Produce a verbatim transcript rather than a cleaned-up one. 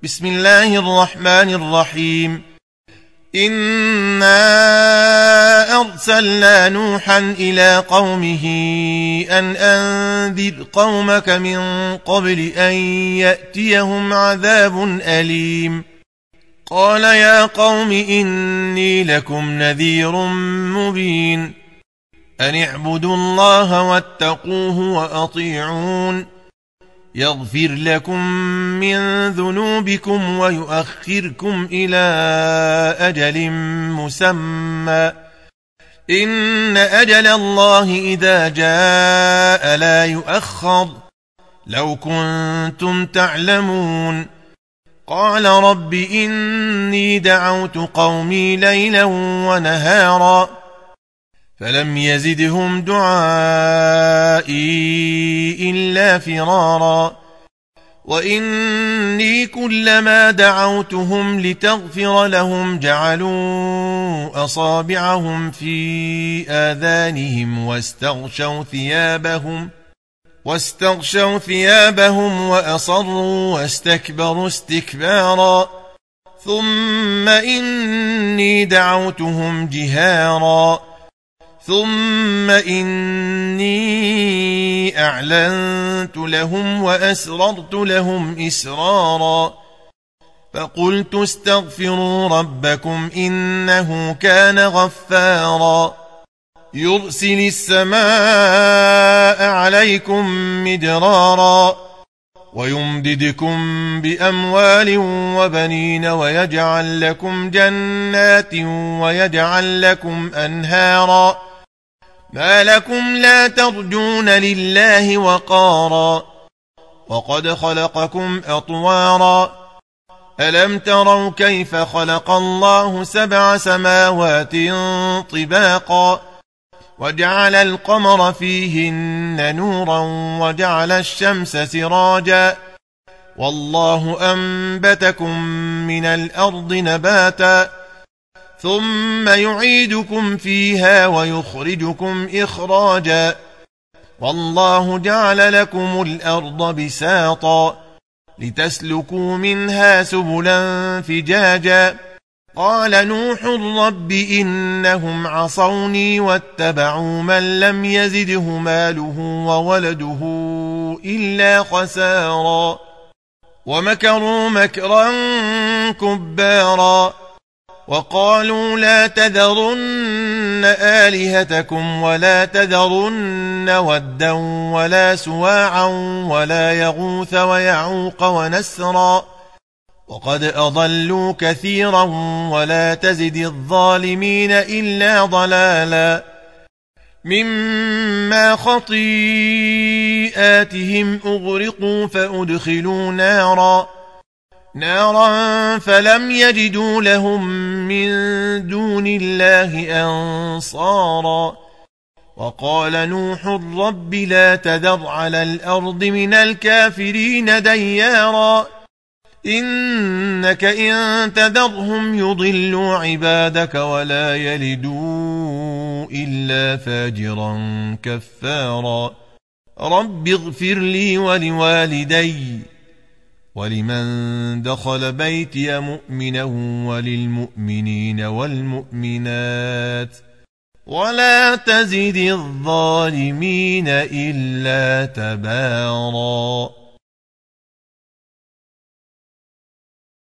بسم الله الرحمن الرحيم. إنا أرسلنا نوحا إلى قومه أن أنذر قومك من قبل أن يأتيهم عذاب أليم. قال يا قوم إني لكم نذير مبين. أن اعبدوا الله واتقوه وأطيعون يغفر لكم من ذنوبكم ويؤخركم إلى أجل مسمى إن أجل الله إذا جاء لا يؤخر لو كنتم تعلمون. قال رب إني دعوت قومي ليلا ونهارا فلم يزدهم دعائي إلا فرارا وإني كلما دعوتهم لتغفر لهم جعلوا أصابعهم في آذانهم واستغشوا ثيابهم واستغشوا ثيابهم وأصروا واستكبروا استكبارا ثم إني دعوتهم جهارا ثم إني أعلنت لهم وأسررت لهم إسرارا فقلت استغفروا ربكم إنه كان غفارا يرسل السماء عليكم مدرارا ويمددكم بأموال وبنين ويجعل لكم جنات ويجعل لكم أنهارا ما لكم لا ترجون لله وقارا وقد خلقكم أطوارا ألم تروا كيف خلق الله سبع سماوات طباقا وجعل القمر فيهن نورا وجعل الشمس سراجا والله أنبتكم من الأرض نباتا ثم يعيدكم فيها ويخرجكم إخراجا والله جعل لكم الأرض بساطا لتسلكوا منها سبلا فجاجا قال نوح رب إنهم عصوني واتبعوا من لم يزده ماله وولده إلا خسارا ومكروا مكرا كبارا وقالوا لا تذرن آلهتكم ولا تذرن ودا ولا سواعا ولا يغوث ويعوق ونسرا وقد أضلوا كثيرا ولا تزد الظالمين إلا ضلالا مما خطيئاتهم أغرقوا فأدخلوا نارا نارا فلم يجدوا لهم من دون الله أنصارا وقال نوح رب لا تذر على الأرض من الكافرين ديارا إنك إن تذرهم يضلوا عبادك ولا يلدوا إلا فاجرا كفارا رب اغفر لي ولوالدي ولمن دخل بيتي مؤمنا وللمؤمنين والمؤمنات ولا تزد الظالمين إلا تبارا.